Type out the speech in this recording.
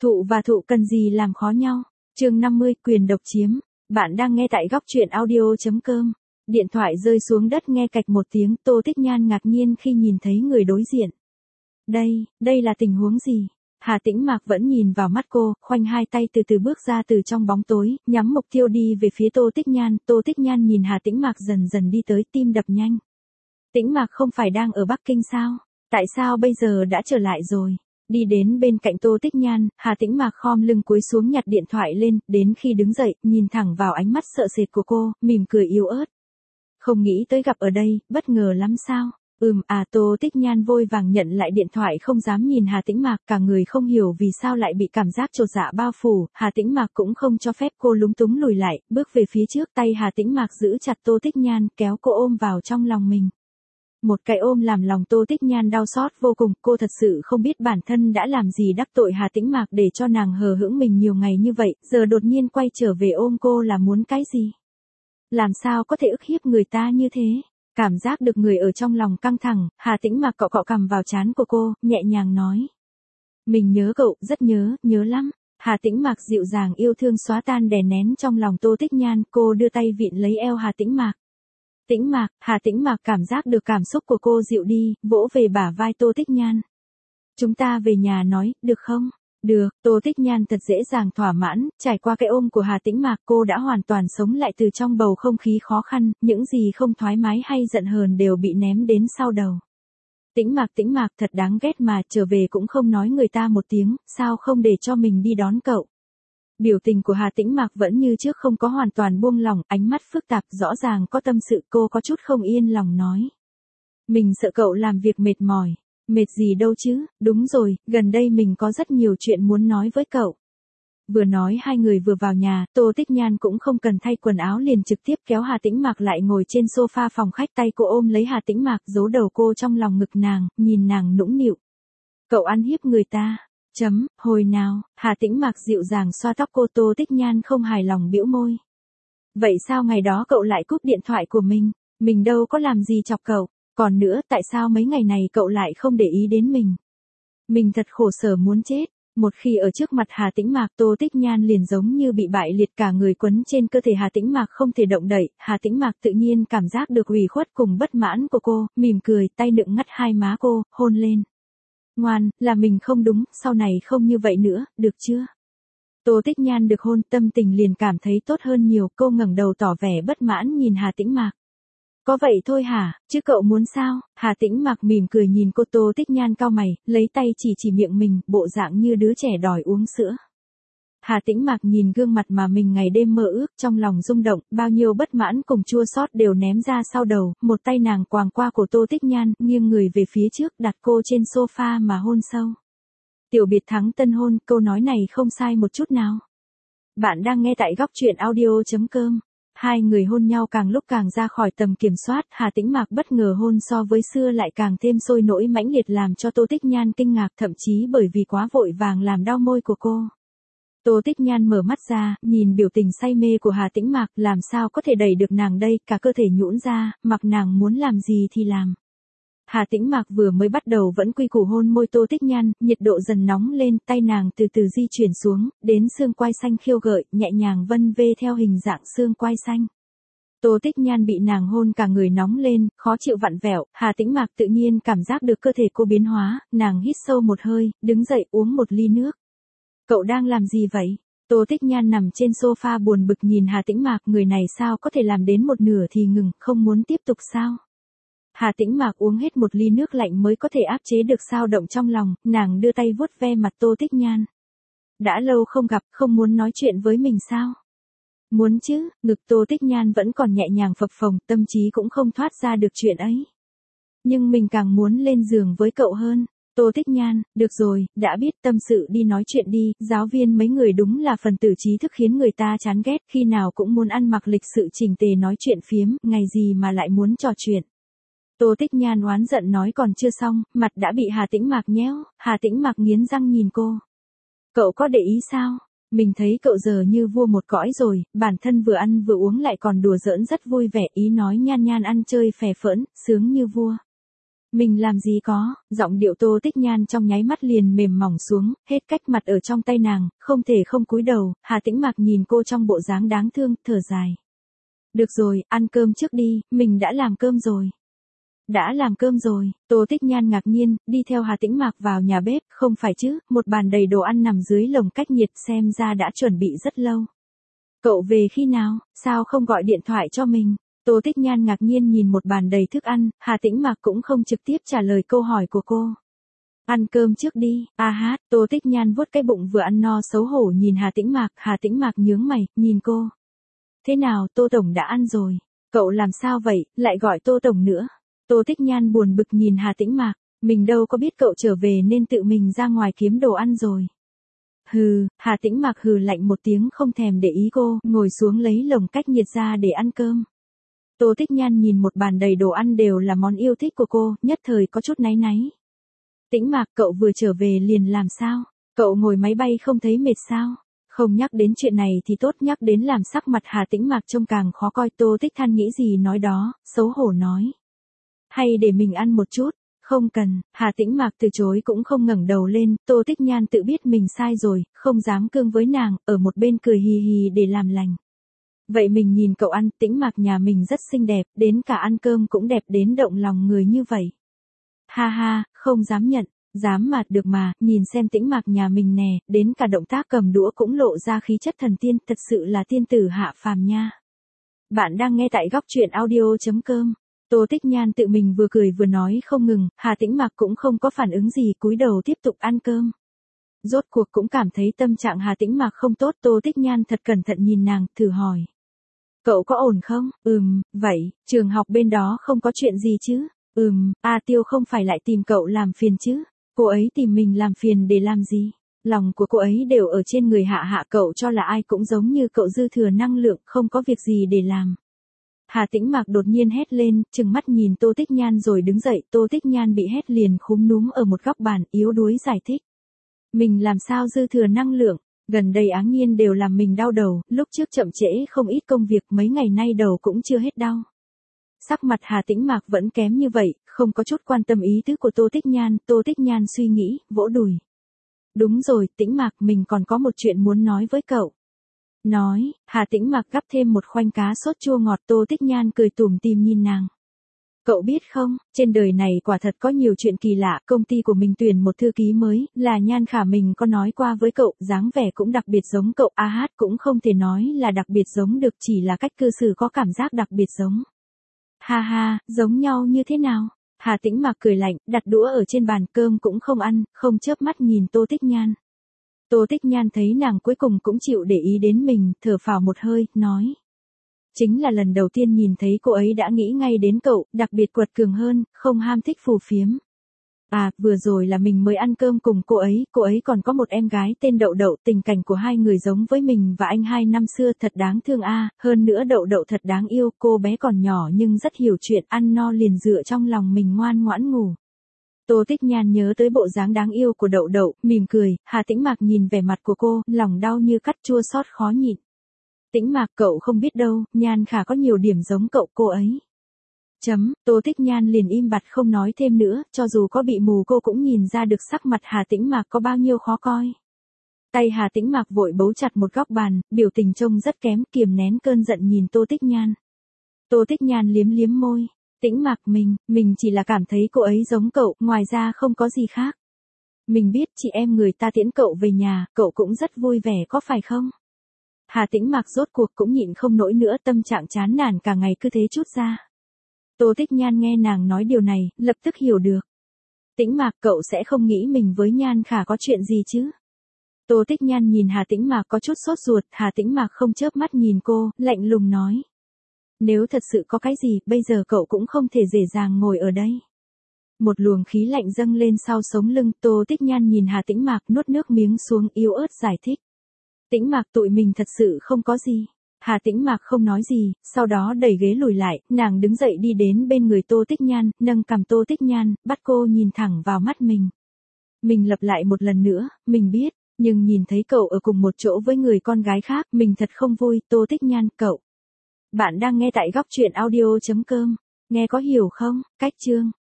Thụ và thụ cần gì làm khó nhau. Chương 50, quyền độc chiếm. Bạn đang nghe tại góc truyện audio.com. Điện thoại rơi xuống đất nghe cạch một tiếng, Tô Tích Nhan ngạc nhiên khi nhìn thấy người đối diện. Đây là tình huống gì? Hà Tĩnh Mạc vẫn nhìn vào mắt cô, khoanh hai tay từ từ bước ra từ trong bóng tối, nhắm mục tiêu đi về phía Tô Tích Nhan. Tô Tích Nhan nhìn Hà Tĩnh Mạc dần dần đi tới, tim đập nhanh. Tĩnh Mạc không phải đang ở Bắc Kinh sao? Tại sao bây giờ đã trở lại rồi? Đi đến bên cạnh Tô Tích Nhan, Hà Tĩnh Mạc khom lưng cúi xuống nhặt điện thoại lên, đến khi đứng dậy, nhìn thẳng vào ánh mắt sợ sệt của cô, mỉm cười yếu ớt. Không nghĩ tới gặp ở đây, bất ngờ lắm sao? Tô Tích Nhan vội vàng nhận lại điện thoại, không dám nhìn Hà Tĩnh Mạc, cả người không hiểu vì sao lại bị cảm giác chột dạ bao phủ. Hà Tĩnh Mạc cũng không cho phép cô lúng túng lùi lại, bước về phía trước, tay Hà Tĩnh Mạc giữ chặt Tô Tích Nhan, kéo cô ôm vào trong lòng mình. Một cái ôm làm lòng Tô Tích Nhan đau xót vô cùng, cô thật sự không biết bản thân đã làm gì đắc tội Hà Tĩnh Mạc để cho nàng hờ hững mình nhiều ngày như vậy, giờ đột nhiên quay trở về ôm cô là muốn cái gì? Làm sao có thể ức hiếp người ta như thế? Cảm giác được người ở trong lòng căng thẳng, Hà Tĩnh Mạc cọ cọ cằm vào trán của cô, nhẹ nhàng nói. Mình nhớ cậu, rất nhớ lắm. Hà Tĩnh Mạc dịu dàng yêu thương xóa tan đè nén trong lòng Tô Tích Nhan, cô đưa tay vịn lấy eo Hà Tĩnh Mạc. Tĩnh Mạc, Hà Tĩnh Mạc cảm giác được cảm xúc của cô dịu đi, vỗ về bả vai Tô Tích Nhan. Chúng ta về nhà nói, được không? Được, Tô Tích Nhan thật dễ dàng thỏa mãn, trải qua cái ôm của Hà Tĩnh Mạc cô đã hoàn toàn sống lại từ trong bầu không khí khó khăn, những gì không thoải mái hay giận hờn đều bị ném đến sau đầu. Tĩnh Mạc thật đáng ghét mà, trở về cũng không nói người ta một tiếng, sao không để cho mình đi đón cậu. Biểu tình của Hà Tĩnh Mạc vẫn như trước, không có hoàn toàn buông lỏng, ánh mắt phức tạp, rõ ràng có tâm sự. Cô có chút không yên lòng nói. Mình sợ cậu làm việc mệt mỏi. Mệt gì đâu chứ, đúng rồi, gần đây mình có rất nhiều chuyện muốn nói với cậu. Vừa nói hai người vừa vào nhà, Tô Tích Nhan cũng không cần thay quần áo liền trực tiếp kéo Hà Tĩnh Mạc lại ngồi trên sofa phòng khách, tay cô ôm lấy Hà Tĩnh Mạc, giấu đầu cô trong lòng ngực nàng, nhìn nàng nũng nịu. Cậu ăn hiếp người ta. Hồi nào? Hà Tĩnh Mạc dịu dàng xoa tóc cô. Tô Tích Nhan không hài lòng bĩu môi. Vậy sao ngày đó cậu lại cúp điện thoại của mình? Mình đâu có làm gì chọc cậu. Còn nữa, tại sao mấy ngày này cậu lại không để ý đến mình? Mình thật khổ sở muốn chết. Một khi ở trước mặt Hà Tĩnh Mạc, Tô Tích Nhan liền giống như bị bại liệt, cả người quấn trên cơ thể Hà Tĩnh Mạc không thể động đậy. Hà Tĩnh Mạc tự nhiên cảm giác được ủy khuất cùng bất mãn của cô, mỉm cười, tay nựng ngắt hai má cô, hôn lên. Ngoan, là mình không đúng, sau này không như vậy nữa, được chưa? Tô Tích Nhan được hôn, tâm tình liền cảm thấy tốt hơn nhiều, cô ngẩng đầu tỏ vẻ bất mãn nhìn Hà Tĩnh Mạc. Có vậy thôi hả, chứ cậu muốn sao? Hà Tĩnh Mạc mỉm cười nhìn cô. Tô Tích Nhan cau mày, lấy tay chỉ miệng mình, bộ dạng như đứa trẻ đòi uống sữa. Hà Tĩnh Mạc nhìn gương mặt mà mình ngày đêm mơ ước, trong lòng rung động, bao nhiêu bất mãn cùng chua xót đều ném ra sau đầu, một tay nàng quàng qua cổ Tô Tích Nhan, nghiêng người về phía trước, đặt cô trên sofa mà hôn sâu. Tiểu biệt thắng tân hôn, câu nói này không sai một chút nào. Bạn đang nghe tại góc truyện audio.com. Hai người hôn nhau càng lúc càng ra khỏi tầm kiểm soát, Hà Tĩnh Mạc bất ngờ hôn so với xưa lại càng thêm sôi nổi mãnh liệt, làm cho Tô Tích Nhan kinh ngạc, thậm chí bởi vì quá vội vàng làm đau môi của cô. Tô Tích Nhan mở mắt ra, nhìn biểu tình say mê của Hà Tĩnh Mạc, làm sao có thể đẩy được nàng đây, cả cơ thể nhũn ra, mặc nàng muốn làm gì thì làm. Hà Tĩnh Mạc vừa mới bắt đầu vẫn quy củ hôn môi Tô Tích Nhan, nhiệt độ dần nóng lên, tay nàng từ từ di chuyển xuống, đến xương quai xanh khiêu gợi, nhẹ nhàng vân vê theo hình dạng xương quai xanh. Tô Tích Nhan bị nàng hôn cả người nóng lên, khó chịu vặn vẹo, Hà Tĩnh Mạc tự nhiên cảm giác được cơ thể cô biến hóa, nàng hít sâu một hơi, đứng dậy uống một ly nước. Cậu đang làm gì vậy? Tô Tích Nhan nằm trên sofa buồn bực nhìn Hà Tĩnh Mạc, người này sao có thể làm đến một nửa thì ngừng, không muốn tiếp tục sao? Hà Tĩnh Mạc uống hết một ly nước lạnh mới có thể áp chế được dao động trong lòng, nàng đưa tay vuốt ve mặt Tô Tích Nhan. Đã lâu không gặp, không muốn nói chuyện với mình sao? Muốn chứ, ngực Tô Tích Nhan vẫn còn nhẹ nhàng phập phồng, tâm trí cũng không thoát ra được chuyện ấy. Nhưng mình càng muốn lên giường với cậu hơn. Tô Tích Nhan, được rồi, đã biết, tâm sự đi, nói chuyện đi, giáo viên mấy người đúng là phần tử trí thức khiến người ta chán ghét, khi nào cũng muốn ăn mặc lịch sự chỉnh tề nói chuyện phiếm, ngày gì mà lại muốn trò chuyện. Tô Tích Nhan oán giận nói còn chưa xong, mặt đã bị Hà Tĩnh Mạc nhéo, Hà Tĩnh Mạc nghiến răng nhìn cô. Cậu có để ý sao? Mình thấy cậu giờ như vua một cõi rồi, bản thân vừa ăn vừa uống lại còn đùa giỡn rất vui vẻ, ý nói Nhan Nhan ăn chơi phè phỡn, sướng như vua. Mình làm gì có, giọng điệu Tô Tích Nhan trong nháy mắt liền mềm mỏng xuống, hết cách mặt ở trong tay nàng, không thể không cúi đầu, Hà Tĩnh Mạc nhìn cô trong bộ dáng đáng thương, thở dài. Được rồi, ăn cơm trước đi, mình đã làm cơm rồi. Đã làm cơm rồi, Tô Tích Nhan ngạc nhiên, đi theo Hà Tĩnh Mạc vào nhà bếp, không phải chứ, một bàn đầy đồ ăn nằm dưới lồng cách nhiệt xem ra đã chuẩn bị rất lâu. Cậu về khi nào, sao không gọi điện thoại cho mình? Tô Tích Nhan ngạc nhiên nhìn một bàn đầy thức ăn, Hà Tĩnh Mạc cũng không trực tiếp trả lời câu hỏi của cô. Ăn cơm trước đi, Tô Tích Nhan vuốt cái bụng vừa ăn no xấu hổ nhìn Hà Tĩnh Mạc nhướng mày, nhìn cô. Thế nào, Tô Tổng đã ăn rồi, cậu làm sao vậy, lại gọi Tô Tổng nữa. Tô Tích Nhan buồn bực nhìn Hà Tĩnh Mạc, mình đâu có biết cậu trở về nên tự mình ra ngoài kiếm đồ ăn rồi. Hừ, Hà Tĩnh Mạc hừ lạnh một tiếng không thèm để ý cô, ngồi xuống lấy lồng cách nhiệt ra để ăn cơm. Tô Tích Nhan nhìn một bàn đầy đồ ăn đều là món yêu thích của cô, nhất thời có chút náy náy. Tĩnh Mạc, cậu vừa trở về liền làm sao? Cậu ngồi máy bay không thấy mệt sao? Không nhắc đến chuyện này thì tốt, nhắc đến làm sắc mặt Hà Tĩnh Mạc trông càng khó coi. Tô Tích Than nghĩ gì nói đó, xấu hổ nói. Hay để mình ăn một chút? Không cần, Hà Tĩnh Mạc từ chối cũng không ngẩng đầu lên, Tô Tích Nhan tự biết mình sai rồi, không dám cương với nàng, ở một bên cười hì hì để làm lành. Vậy mình nhìn cậu ăn, Tĩnh Mạc nhà mình rất xinh đẹp, đến cả ăn cơm cũng đẹp đến động lòng người như vậy. Ha ha, không dám nhận, dám mà được mà, nhìn xem Tĩnh Mạc nhà mình nè, đến cả động tác cầm đũa cũng lộ ra khí chất thần tiên, thật sự là tiên tử hạ phàm nha. Bạn đang nghe tại góc truyện audio.com. Tô Tích Nhan tự mình vừa cười vừa nói không ngừng, Hà Tĩnh Mạc cũng không có phản ứng gì, cúi đầu tiếp tục ăn cơm. Rốt cuộc cũng cảm thấy tâm trạng Hà Tĩnh Mạc không tốt, Tô Tích Nhan thật cẩn thận nhìn nàng, thử hỏi. Cậu có ổn không? Vậy, trường học bên đó không có chuyện gì chứ? Tiêu không phải lại tìm cậu làm phiền chứ? Cô ấy tìm mình làm phiền để làm gì? Lòng của cô ấy đều ở trên người Hạ Hạ, cậu cho là ai cũng giống như cậu dư thừa năng lượng, không có việc gì để làm. Hà Tĩnh Mạc đột nhiên hét lên, trừng mắt nhìn Tô Tích Nhan rồi đứng dậy, Tô Tích Nhan bị hét liền khúm núm ở một góc bàn, yếu đuối giải thích. Mình làm sao dư thừa năng lượng, gần đây áng nhiên đều làm mình đau đầu, lúc trước chậm trễ không ít công việc, mấy ngày nay đầu cũng chưa hết đau. Sắc mặt Hà Tĩnh Mạc vẫn kém như vậy, không có chút quan tâm ý tứ của Tô Tích Nhan suy nghĩ, vỗ đùi. Đúng rồi, Tĩnh Mạc, mình còn có một chuyện muốn nói với cậu. Nói, Hà Tĩnh Mạc gắp thêm một khoanh cá sốt chua ngọt, Tô Tích Nhan cười tủm tỉm nhìn nàng. Cậu biết không, trên đời này quả thật có nhiều chuyện kỳ lạ, công ty của mình tuyển một thư ký mới, là Nhan Khả, mình có nói qua với cậu, dáng vẻ cũng đặc biệt giống cậu, cũng không thể nói là đặc biệt giống được, chỉ là cách cư xử có cảm giác đặc biệt giống. Ha ha, giống nhau như thế nào? Hà Tĩnh Mạc cười lạnh, đặt đũa ở trên bàn, cơm cũng không ăn, không chớp mắt nhìn Tô Tích Nhan. Tô Tích Nhan thấy nàng cuối cùng cũng chịu để ý đến mình, thở phào một hơi, nói. Chính là lần đầu tiên nhìn thấy cô ấy đã nghĩ ngay đến cậu, đặc biệt quật cường hơn, không ham thích phù phiếm. Vừa rồi là mình mới ăn cơm cùng cô ấy còn có một em gái tên Đậu Đậu, tình cảnh của hai người giống với mình và anh 2 năm xưa, thật đáng thương hơn nữa Đậu Đậu thật đáng yêu, cô bé còn nhỏ nhưng rất hiểu chuyện, ăn no liền dựa trong lòng mình ngoan ngoãn ngủ. Tô Tích Nhan nhớ tới bộ dáng đáng yêu của Đậu Đậu, mỉm cười, Hà Tĩnh Mạc nhìn vẻ mặt của cô, lòng đau như cắt, chua xót khó nhịn. Tĩnh Mạc, cậu không biết đâu, Nhan Khả có nhiều điểm giống cậu, cô ấy. Tô Tích Nhan liền im bặt không nói thêm nữa, cho dù có bị mù cô cũng nhìn ra được sắc mặt Hà Tĩnh Mạc có bao nhiêu khó coi. Tay Hà Tĩnh Mạc vội bấu chặt một góc bàn, biểu tình trông rất kém, kiềm nén cơn giận nhìn Tô Tích Nhan. Tô Tích Nhan liếm liếm môi, Tĩnh Mạc, mình chỉ là cảm thấy cô ấy giống cậu, ngoài ra không có gì khác. Mình biết chị em người ta tiễn cậu về nhà, cậu cũng rất vui vẻ có phải không? Hà Tĩnh Mạc rốt cuộc cũng nhịn không nổi nữa, tâm trạng chán nản cả ngày cứ thế trút ra. Tô Tích Nhan nghe nàng nói điều này, lập tức hiểu được. Tĩnh Mạc, cậu sẽ không nghĩ mình với Nhan Khả có chuyện gì chứ? Tô Tích Nhan nhìn Hà Tĩnh Mạc có chút sốt ruột, Hà Tĩnh Mạc không chớp mắt nhìn cô, lạnh lùng nói. Nếu thật sự có cái gì, bây giờ cậu cũng không thể dễ dàng ngồi ở đây. Một luồng khí lạnh dâng lên sau sống lưng, Tô Tích Nhan nhìn Hà Tĩnh Mạc nuốt nước miếng xuống, yếu ớt giải thích. Tĩnh Mạc, tụi mình thật sự không có gì. Hà Tĩnh Mạc không nói gì, sau đó đẩy ghế lùi lại, nàng đứng dậy đi đến bên người Tô Tích Nhan, nâng cằm Tô Tích Nhan, bắt cô nhìn thẳng vào mắt mình. Mình lặp lại một lần nữa, mình biết, nhưng nhìn thấy cậu ở cùng một chỗ với người con gái khác, mình thật không vui, Tô Tích Nhan, cậu. Bạn đang nghe tại góc truyện audio.com, nghe có hiểu không, cách chương.